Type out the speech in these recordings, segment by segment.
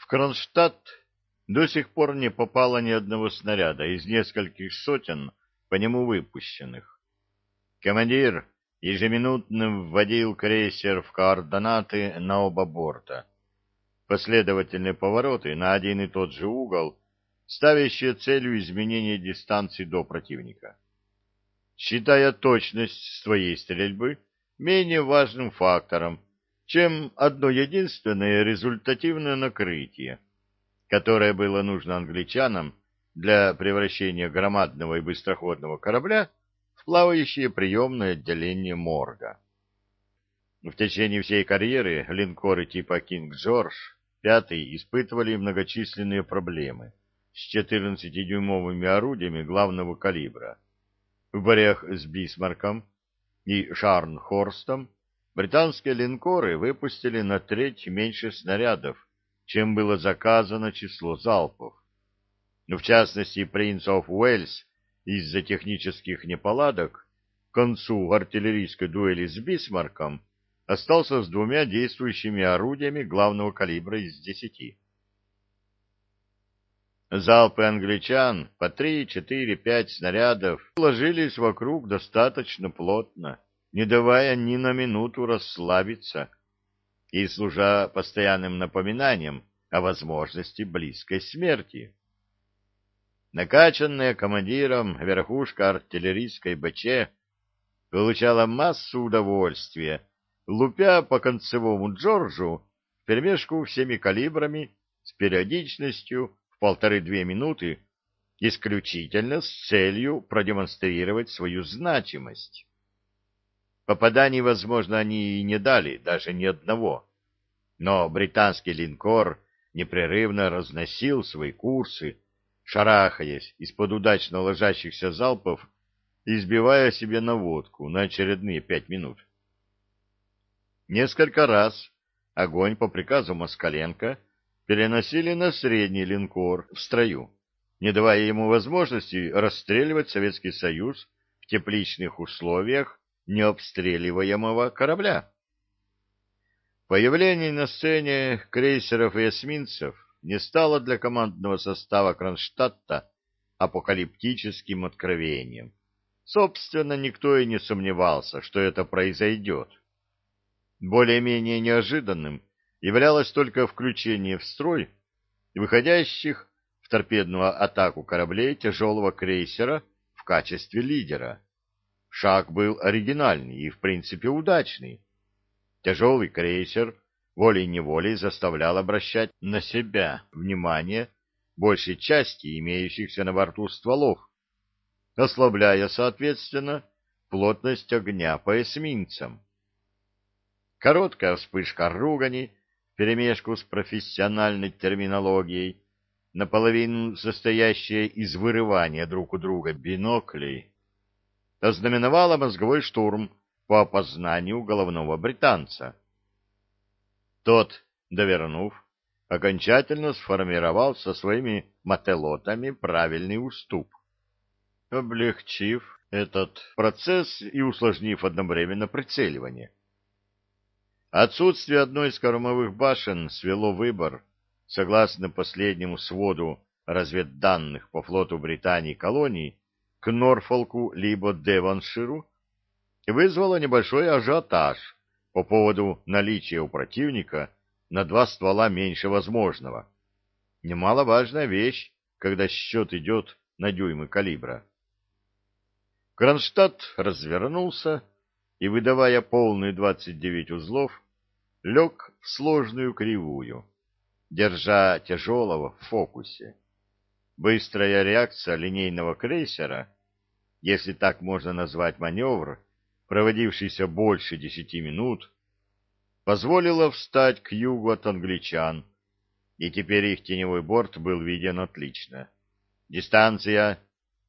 Кронштадт до сих пор не попало ни одного снаряда из нескольких сотен по нему выпущенных. Командир ежеминутно вводил крейсер в координаты на оба борта. Последовательные повороты на один и тот же угол, ставящие целью изменения дистанции до противника. Считая точность своей стрельбы менее важным фактором, чем одно единственное результативное накрытие, которое было нужно англичанам для превращения громадного и быстроходного корабля в плавающее приемное отделение морга. В течение всей карьеры линкоры типа «Кинг Джордж» V испытывали многочисленные проблемы с 14-дюймовыми орудиями главного калибра. В борях с Бисмарком и Шарнхорстом британские линкоры выпустили на треть меньше снарядов, чем было заказано число залпов. В частности, «Принц оф Уэльс» из-за технических неполадок к концу артиллерийской дуэли с Бисмарком остался с двумя действующими орудиями главного калибра из 10. Залпы англичан по 3, 4, 5 снарядов ложились вокруг достаточно плотно, не давая ни на минуту расслабиться и служа постоянным напоминанием о возможности близкой смерти. Накачанная командиром верхушка артиллерийской БЧ получала массу удовольствия, лупя по концевому Джорджу вперемешку всеми калибрами с периодичностью в 1,5-2 минуты, исключительно с целью продемонстрировать свою значимость. Попаданий, возможно, они и не дали, даже ни одного, но британский линкор непрерывно разносил свои курсы, шарахаясь из-под удачно ложащихся залпов и сбивая себе наводку на очередные 5 минут. Несколько раз огонь по приказу Москаленко переносили на средний линкор в строю, не давая ему возможности расстреливать Советский Союз в тепличных условиях необстреливаемого корабля. Появление на сцене крейсеров и эсминцев не стало для командного состава Кронштадта апокалиптическим откровением. Собственно, никто и не сомневался, что это произойдет. Более-менее неожиданным являлось только включение в строй выходящих в торпедную атаку кораблей тяжелого крейсера в качестве лидера. Шаг был оригинальный и, в принципе, удачный. Тяжелый крейсер волей-неволей заставлял обращать на себя внимание большей части имеющихся на борту стволов, ослабляя, соответственно, плотность огня по эсминцам. Короткая вспышка ругани вперемешку с профессиональной терминологией, наполовину состоящая из вырывания друг у друга биноклей, ознаменовала мозговой штурм по опознанию головного британца. Тот, довернув, окончательно сформировал со своими мателотами правильный уступ, облегчив этот процесс и усложнив одновременно прицеливание. Отсутствие одной из кормовых башен свело выбор, согласно последнему своду разведданных по флоту Британии колоний, к Норфолку либо Девонширу, и вызвало небольшой ажиотаж по поводу наличия у противника на 2 ствола меньше возможного. Немаловажная вещь, когда счет идет на дюймы калибра. Кронштадт развернулся и, выдавая полные 29 узлов, лег в сложную кривую, держа тяжелого в фокусе. Быстрая реакция линейного крейсера, если так можно назвать маневр, проводившийся больше 10 минут, позволила встать к югу от англичан, и теперь их теневой борт был виден отлично. Дистанция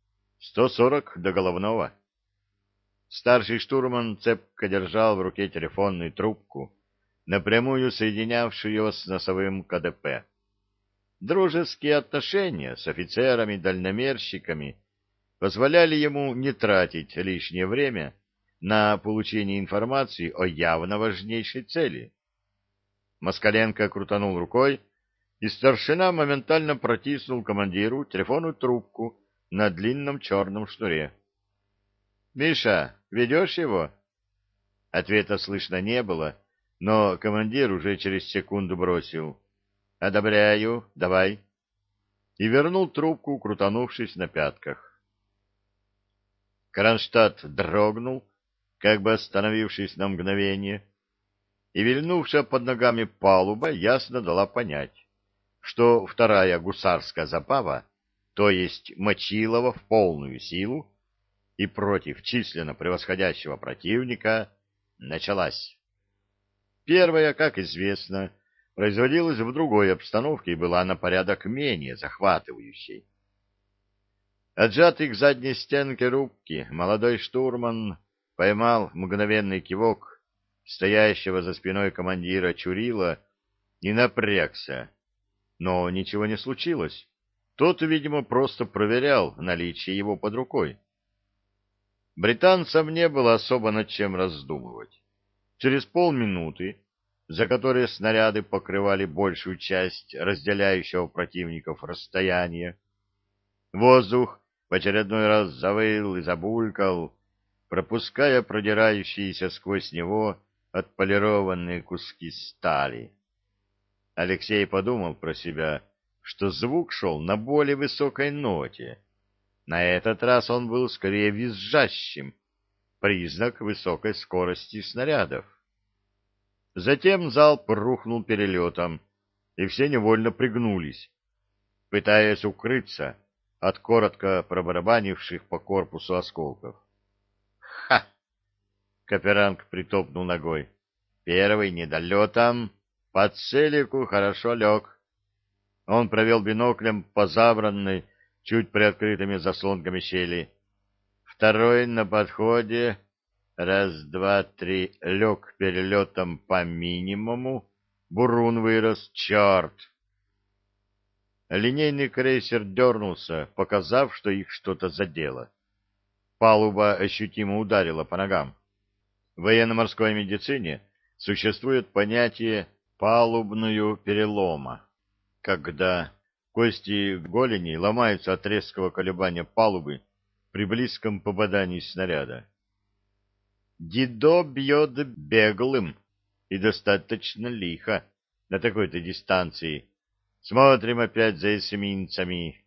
140 до головного. Старший штурман цепко держал в руке телефонную трубку, напрямую соединявшую его с носовым КДП. Дружеские отношения с офицерами-дальномерщиками позволяли ему не тратить лишнее время на получение информации о явно важнейшей цели. Москаленко крутанул рукой, и старшина моментально протиснул командиру телефонную трубку на длинном черном шнуре. — Миша, ведешь его? Ответа слышно не было, но командир уже через секунду бросил: «Одобряю, давай», и вернул трубку, крутанувшись на пятках. Кронштадт дрогнул, как бы остановившись на мгновение, и вильнувшая под ногами палуба ясно дала понять, что вторая гусарская забава, то есть Мочилова в полную силу и против численно превосходящего противника, началась. Первая, как известно, производилась в другой обстановке и была на порядок менее захватывающей. Отжатый к задней стенке рубки, молодой штурман поймал мгновенный кивок стоящего за спиной командира Чурила и напрягся. Но ничего не случилось. Тот, видимо, просто проверял наличие его под рукой. Британцам не было особо над чем раздумывать. Через полминуты, за которые снаряды покрывали большую часть разделяющего противников расстояния, воздух в очередной раз завыл и забулькал, пропуская продирающиеся сквозь него отполированные куски стали. Алексей подумал про себя, что звук шел на более высокой ноте. На этот раз он был скорее визжащим, признак высокой скорости снарядов. Затем залп рухнул перелетом, и все невольно пригнулись, пытаясь укрыться от коротко пробарабанивших по корпусу осколков. «Ха!» — Каперанг притопнул ногой. «Первый недолетом, по целику хорошо лег». Он провел биноклем по забранной, чуть приоткрытыми заслонками щели. Второй на подходе. Раз, два, три. Лег перелетом по минимуму. Бурун вырос. Черт! Линейный крейсер дернулся, показав, что их что-то задело. Палуба ощутимо ударила по ногам. В военно-морской медицине существует понятие «палубную перелома», когда кости голени ломаются от резкого колебания палубы при близком попадании снаряда. Дидо бьет беглым и достаточно лихо на такой-то дистанции. Смотрим опять за эсминцами.